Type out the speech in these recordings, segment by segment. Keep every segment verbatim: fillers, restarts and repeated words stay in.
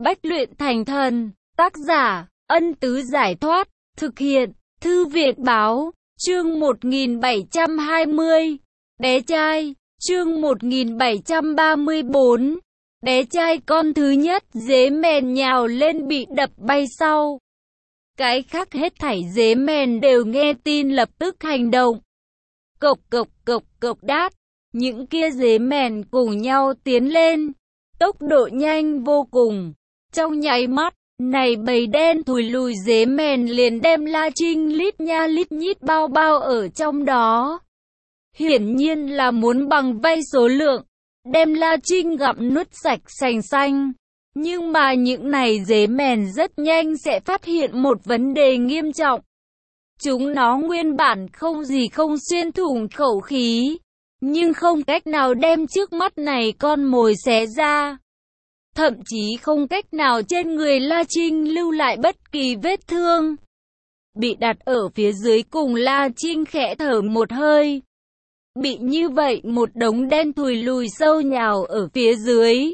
Bách luyện thành thần. Tác giả, Ân Tứ Giải Thoát. Thực hiện, Thư viện Báo. Chương một nghìn bảy trăm hai mươi. Bé trai. Chương một nghìn bảy trăm ba mươi bốn. Bé trai con thứ nhất dế mèn nhào lên bị đập bay sau. Cái khác hết thảy dế mèn đều nghe tin lập tức hành động. Cộc cộc cộc cộc đát. Những kia dế mèn cùng nhau tiến lên. Tốc độ nhanh vô cùng. Trong nháy mắt, này bầy đen thùi lùi dế mèn liền đem La Trinh lít nha lít nhít bao bao ở trong đó. Hiển nhiên là muốn bằng vây số lượng, đem La Trinh gặm nuốt sạch sành xanh. Nhưng mà những này dế mèn rất nhanh sẽ phát hiện một vấn đề nghiêm trọng. Chúng nó nguyên bản không gì không xuyên thủng khẩu khí, nhưng không cách nào đem trước mắt này con mồi xé ra. Thậm chí không cách nào trên người La Trinh lưu lại bất kỳ vết thương. Bị đặt ở phía dưới cùng La Trinh khẽ thở một hơi. Bị như vậy một đống đen thùi lùi sâu nhào ở phía dưới.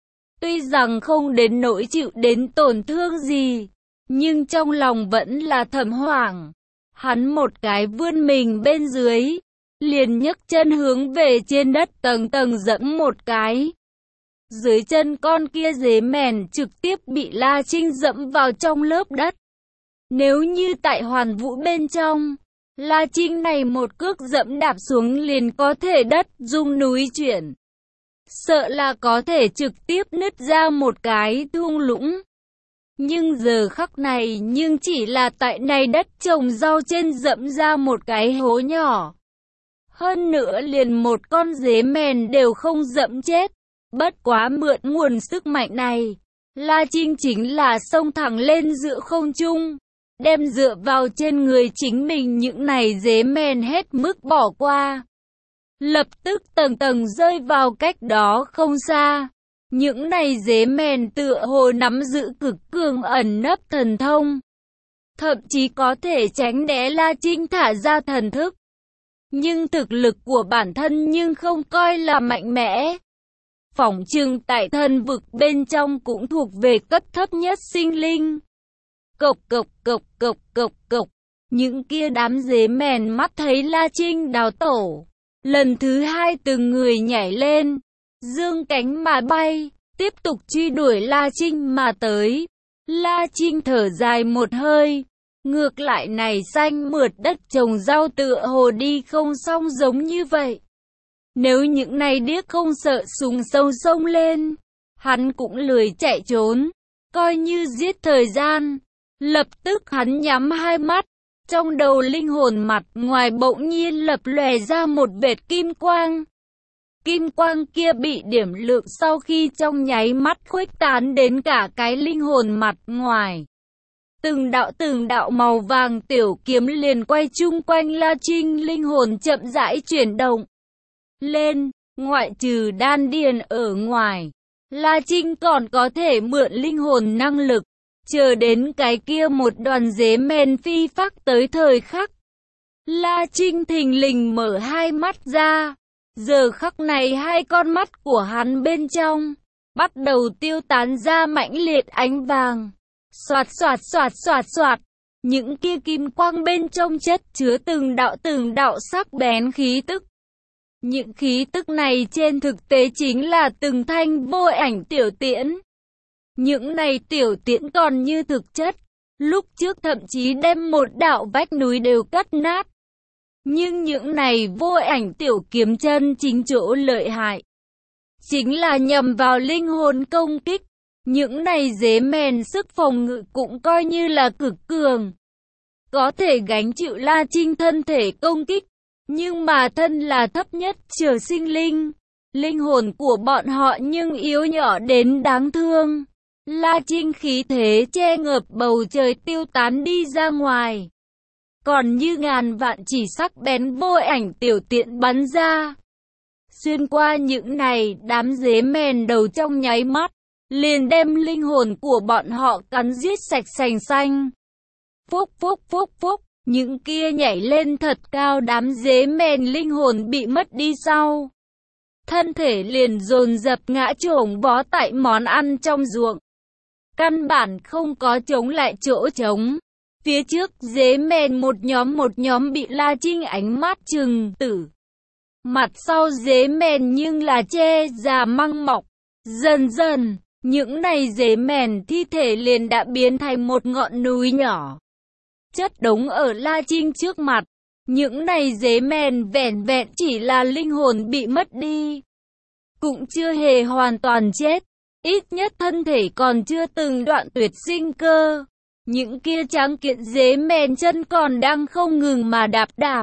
Tuy rằng không đến nỗi chịu đến tổn thương gì, nhưng trong lòng vẫn là thầm hoảng. Hắn một cái vươn mình bên dưới, liền nhấc chân hướng về trên đất tầng tầng dẫm một cái. Dưới chân con kia dế mèn trực tiếp bị La Trinh dẫm vào trong lớp đất. Nếu như tại Hoàn Vũ bên trong, La Trinh này một cước dẫm đạp xuống liền có thể đất rung núi chuyển. Sợ là có thể trực tiếp nứt ra một cái thung lũng. Nhưng giờ khắc này nhưng chỉ là tại này đất trồng rau trên dẫm ra một cái hố nhỏ. Hơn nữa liền một con dế mèn đều không dẫm chết. Bất quá mượn nguồn sức mạnh này, La Trinh chính là xông thẳng lên giữa không trung, đem dựa vào trên người chính mình những này dế mèn hết mức bỏ qua. Lập tức tầng tầng rơi vào cách đó không xa. Những này dế mèn tựa hồ nắm giữ cực cường ẩn nấp thần thông. Thậm chí có thể tránh né La Trinh thả ra thần thức. Nhưng thực lực của bản thân nhưng không coi là mạnh mẽ. Phỏng chừng tại thần vực bên trong cũng thuộc về cấp thấp nhất sinh linh. Cộc cộc cộc cộc cộc cộc. Những kia đám dế mèn mắt thấy La Trinh đào tổ. Lần thứ hai từng người nhảy lên, dương cánh mà bay, tiếp tục truy đuổi La Trinh mà tới. La Trinh thở dài một hơi. Ngược lại này xanh mượt đất trồng rau tựa hồ đi không xong giống như vậy. Nếu những này điếc không sợ súng sâu sông lên, hắn cũng lười chạy trốn, coi như giết thời gian. Lập tức hắn nhắm hai mắt, trong đầu linh hồn mặt ngoài bỗng nhiên lập lòe ra một vệt kim quang. Kim quang kia bị điểm lượng sau khi trong nháy mắt khuếch tán đến cả cái linh hồn mặt ngoài. Từng đạo từng đạo màu vàng tiểu kiếm liền quay chung quanh La Trinh, linh hồn chậm rãi chuyển động lên, ngoại trừ đan điền ở ngoài, La Trinh còn có thể mượn linh hồn năng lực, chờ đến cái kia một đoàn dế mèn phi phác tới thời khắc. La Trinh thình lình mở hai mắt ra, giờ khắc này hai con mắt của hắn bên trong, bắt đầu tiêu tán ra mãnh liệt ánh vàng. Xoạt xoạt xoạt xoạt xoạt, những kia kim quang bên trong chất chứa từng đạo từng đạo sắc bén khí tức. Những khí tức này trên thực tế chính là từng thanh vô ảnh tiểu tiễn. Những này tiểu tiễn còn như thực chất, lúc trước thậm chí đem một đạo vách núi đều cắt nát. Nhưng những này vô ảnh tiểu kiếm chân chính chỗ lợi hại, chính là nhằm vào linh hồn công kích. Những này dế mèn sức phòng ngự cũng coi như là cực cường, có thể gánh chịu La Trinh thân thể công kích. Nhưng mà thân là thấp nhất trở sinh linh, linh hồn của bọn họ nhưng yếu nhỏ đến đáng thương. La Trinh khí thế che ngập bầu trời tiêu tán đi ra ngoài. Còn như ngàn vạn chỉ sắc bén vô ảnh tiểu tiện bắn ra. Xuyên qua những này đám dế mèn đầu trong nháy mắt, liền đem linh hồn của bọn họ cắn giết sạch sành xanh. Phúc phúc phúc phúc. Những kia nhảy lên thật cao đám dế mèn linh hồn bị mất đi sau. Thân thể liền dồn dập ngã chồng vó tại món ăn trong ruộng. căn bản không có chống lại chỗ trống. Phía trước dế mèn một nhóm một nhóm bị La Trinh ánh mắt trừng tử. Mặt sau dế mèn nhưng là che già măng mọc. Dần dần, những này dế mèn thi thể liền đã biến thành một ngọn núi nhỏ. Chất đống ở La Trinh trước mặt. Những này dế mèn vẻn vẹn chỉ là linh hồn bị mất đi. Cũng chưa hề hoàn toàn chết. Ít nhất thân thể còn chưa từng đoạn tuyệt sinh cơ. Những kia tráng kiện dế mèn chân còn đang không ngừng mà đạp đạp.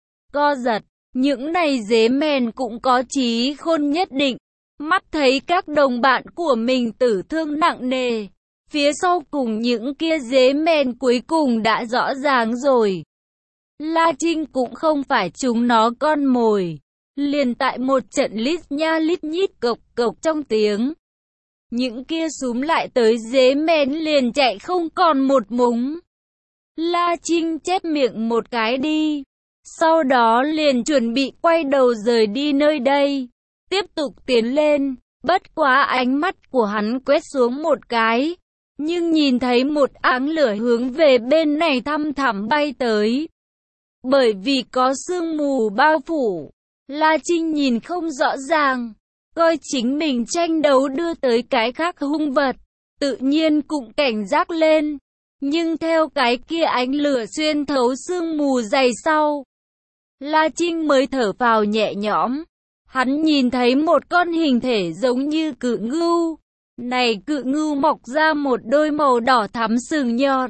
Co giật, những này dế mèn cũng có trí khôn nhất định. Mắt thấy các đồng bạn của mình tử thương nặng nề. Phía sau cùng những kia dế mèn cuối cùng đã rõ ràng rồi. La Trinh cũng không phải chúng nó con mồi. Liền tại một trận lít nha lít nhít cộc cộc trong tiếng. Những kia súm lại tới dế mèn liền chạy không còn một mống. La Trinh chép miệng một cái đi. Sau đó liền chuẩn bị quay đầu rời đi nơi đây. Tiếp tục tiến lên. Bất quá ánh mắt của hắn quét xuống một cái. Nhưng nhìn thấy một áng lửa hướng về bên này thăm thẳm bay tới. Bởi vì có sương mù bao phủ, La Trinh nhìn không rõ ràng. Coi chính mình tranh đấu đưa tới cái khác hung vật, tự nhiên cũng cảnh giác lên. Nhưng theo cái kia ánh lửa xuyên thấu sương mù dày sau, La Trinh mới thở phào nhẹ nhõm. Hắn nhìn thấy một con hình thể giống như cự ngưu. Này cự ngưu mọc ra một đôi màu đỏ thắm sừng nhọn.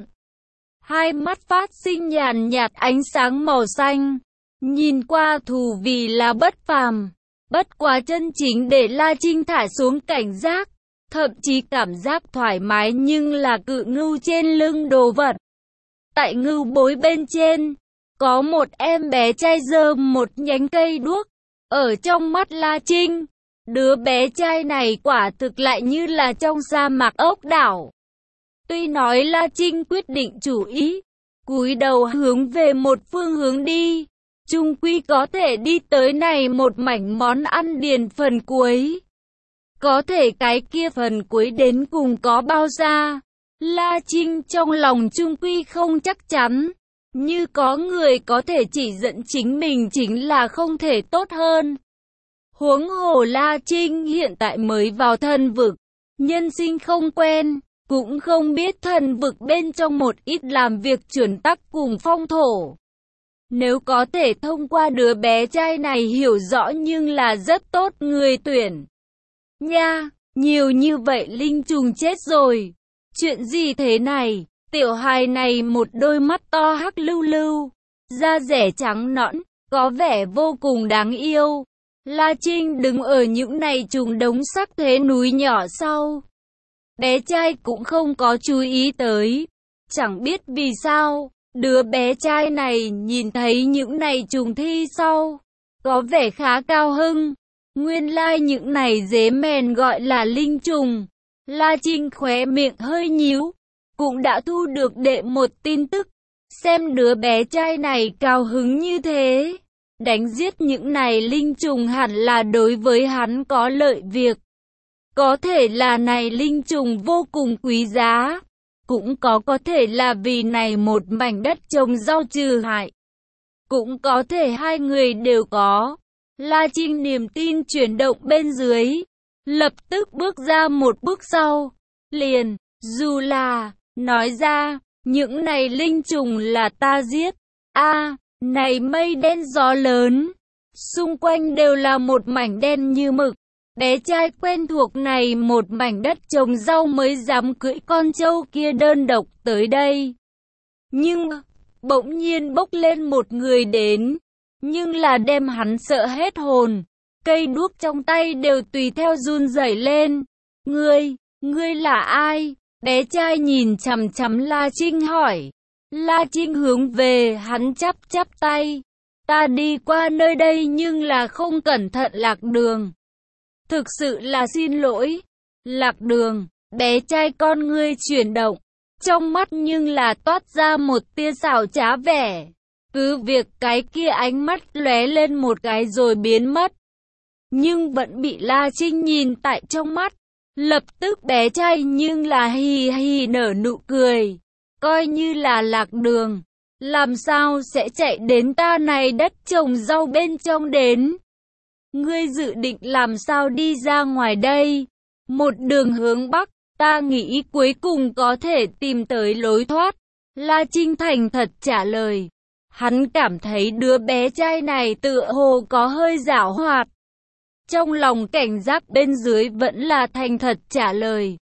Hai mắt phát sinh nhàn nhạt ánh sáng màu xanh. Nhìn qua thù vì là bất phàm. Bất quá chân chính để La Trinh thả xuống cảnh giác. Thậm chí cảm giác thoải mái nhưng là cự ngưu trên lưng đồ vật. Tại ngưu bối bên trên, có một em bé trai giơ một nhánh cây đuốc. Ở trong mắt La Trinh, đứa bé trai này quả thực lại như là trong sa mạc ốc đảo. Tuy nói La Trinh quyết định chủ ý, cúi đầu hướng về một phương hướng đi, chung quy có thể đi tới này một mảnh món ăn điền phần cuối. Có thể cái kia phần cuối đến cùng có bao xa, La Trinh trong lòng chung quy không chắc chắn. Như có người có thể chỉ dẫn chính mình chính là không thể tốt hơn. Huống hồ La Trinh hiện tại mới vào thần vực, nhân sinh không quen, cũng không biết thần vực bên trong một ít làm việc chuẩn tắc cùng phong thổ. Nếu có thể thông qua đứa bé trai này hiểu rõ nhưng là rất tốt người tuyển. Nha, nhiều như vậy linh trùng chết rồi. Chuyện gì thế này? Tiểu hài này một đôi mắt to hắc lưu lưu, da rẻ trắng nõn, có vẻ vô cùng đáng yêu. La Trinh đứng ở những này trùng đống sắc thế núi nhỏ sau. Bé trai cũng không có chú ý tới. Chẳng biết vì sao, đứa bé trai này nhìn thấy những này trùng thi sau, có vẻ khá cao hưng. Nguyên lai like những này dế mèn gọi là linh trùng. La Trinh khóe miệng hơi nhíu. Cũng đã thu được đệ một tin tức. Xem đứa bé trai này cao hứng như thế. Đánh giết những này linh trùng hẳn là đối với hắn có lợi việc. Có thể là này linh trùng vô cùng quý giá. Cũng có có thể là vì này một mảnh đất trồng rau trừ hại. Cũng có thể hai người đều có. La Trinh niềm tin chuyển động bên dưới. Lập tức bước ra một bước sau. Liền, dù là, nói ra, những này linh trùng là ta giết. A, à, này mây đen gió lớn. Xung quanh đều là một mảnh đen như mực. Bé trai quen thuộc này một mảnh đất trồng rau mới dám cưỡi con trâu kia đơn độc tới đây. Nhưng, bỗng nhiên bốc lên một người đến. Nhưng là đem hắn sợ hết hồn. Cây đuốc trong tay đều tùy theo run rẩy lên. Ngươi, ngươi là ai? Bé trai nhìn chằm chằm La Trinh hỏi. La Trinh hướng về hắn chắp chắp tay. Ta đi qua nơi đây nhưng là không cẩn thận lạc đường. Thực sự là xin lỗi. Lạc đường, bé trai con ngươi chuyển động. Trong mắt nhưng là toát ra một tia xảo trá vẻ. Cứ việc cái kia ánh mắt lóe lên một cái rồi biến mất. Nhưng vẫn bị La Trinh nhìn tại trong mắt. Lập tức bé trai nhưng là hì hì nở nụ cười, coi như là lạc đường, làm sao sẽ chạy đến ta này đất trồng rau bên trong đến. Ngươi dự định làm sao đi ra ngoài đây? Một đường hướng Bắc, ta nghĩ cuối cùng có thể tìm tới lối thoát. La Trinh thành thật trả lời. Hắn cảm thấy đứa bé trai này tựa hồ có hơi giảo hoạt. Trong lòng cảnh giác bên dưới vẫn là thành thật trả lời.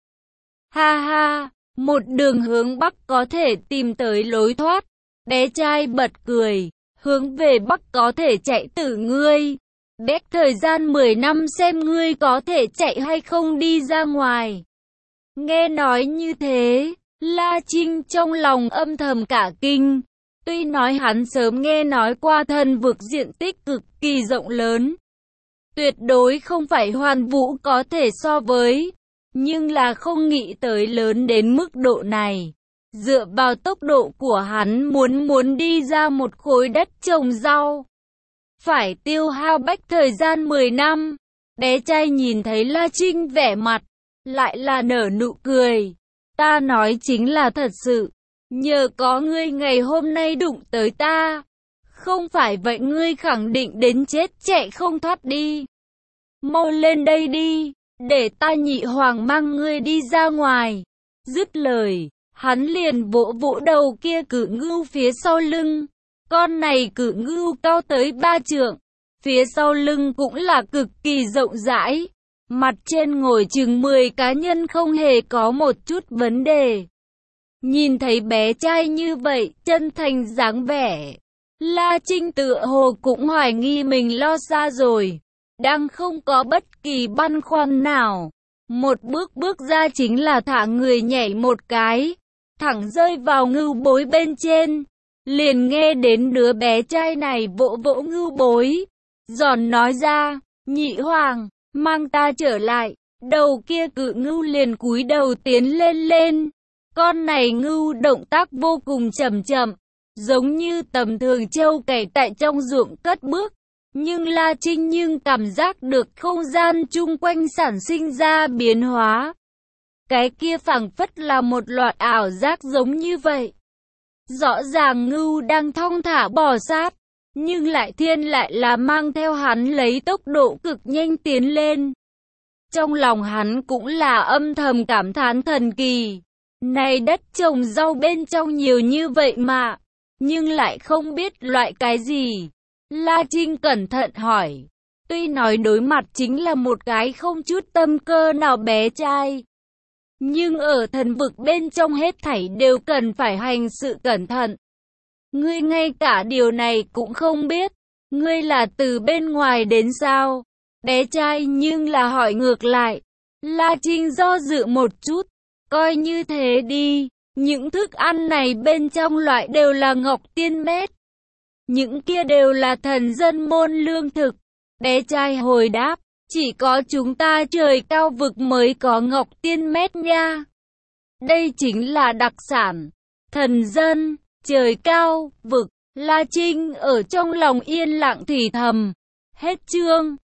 Ha ha, một đường hướng Bắc có thể tìm tới lối thoát. Bé trai bật cười, hướng về Bắc có thể chạy tử ngươi. Bét thời gian mười năm xem ngươi có thể chạy hay không đi ra ngoài. Nghe nói như thế, La Trinh trong lòng âm thầm cả kinh. Tuy nói hắn sớm nghe nói qua thần vực diện tích cực kỳ rộng lớn, tuyệt đối không phải Hoàn Vũ có thể so với, nhưng là không nghĩ tới lớn đến mức độ này. Dựa vào tốc độ của hắn muốn muốn đi ra một khối đất trồng rau, phải tiêu hao bách thời gian mười năm. Bé trai nhìn thấy La Trinh vẻ mặt, lại là nở nụ cười. Ta nói chính là thật sự, nhờ có ngươi ngày hôm nay đụng tới ta. Không phải vậy ngươi khẳng định đến chết chạy không thoát đi. Mau lên đây đi, để ta Nhị Hoàng mang ngươi đi ra ngoài. Dứt lời, hắn liền vỗ vỗ đầu kia cự ngưu phía sau lưng. Con này cự ngưu cao tới ba trượng, phía sau lưng cũng là cực kỳ rộng rãi. Mặt trên ngồi chừng mười cá nhân không hề có một chút vấn đề. Nhìn thấy bé trai như vậy, chân thành dáng vẻ, La Trinh tựa hồ cũng hoài nghi mình lo xa rồi. Đang không có bất kỳ băn khoăn nào. Một bước bước ra chính là thả người nhảy một cái, thẳng rơi vào ngưu bối bên trên. Liền nghe đến đứa bé trai này vỗ vỗ ngưu bối, giòn nói ra, Nhị Hoàng, mang ta trở lại. Đầu kia cự ngưu liền cúi đầu tiến lên lên. Con này ngưu động tác vô cùng chậm chậm, giống như tầm thường trâu cày tại trong ruộng cất bước. Nhưng La Trinh nhưng cảm giác được không gian chung quanh sản sinh ra biến hóa. Cái kia phảng phất là một loạt ảo giác giống như vậy. Rõ ràng ngưu đang thong thả bò sát, nhưng lại thiên lại là mang theo hắn lấy tốc độ cực nhanh tiến lên. Trong lòng hắn cũng là âm thầm cảm thán thần kỳ. Này đất trồng rau bên trong nhiều như vậy mà, nhưng lại không biết loại cái gì. La Trinh cẩn thận hỏi. Tuy nói đối mặt chính là một cái không chút tâm cơ nào bé trai, nhưng ở thần vực bên trong hết thảy đều cần phải hành sự cẩn thận. Ngươi ngay cả điều này cũng không biết, ngươi là từ bên ngoài đến sao? Bé trai nhưng là hỏi ngược lại. La Trinh do dự một chút, coi như thế đi, những thức ăn này bên trong loại đều là ngọc tiên mét. Những kia đều là thần dân môn lương thực. Bé trai hồi đáp, chỉ có chúng ta trời cao vực mới có ngọc tiên mét nha. Đây chính là đặc sản. Thần dân, trời cao, vực. La Trinh ở trong lòng yên lặng thì thầm. Hết chương.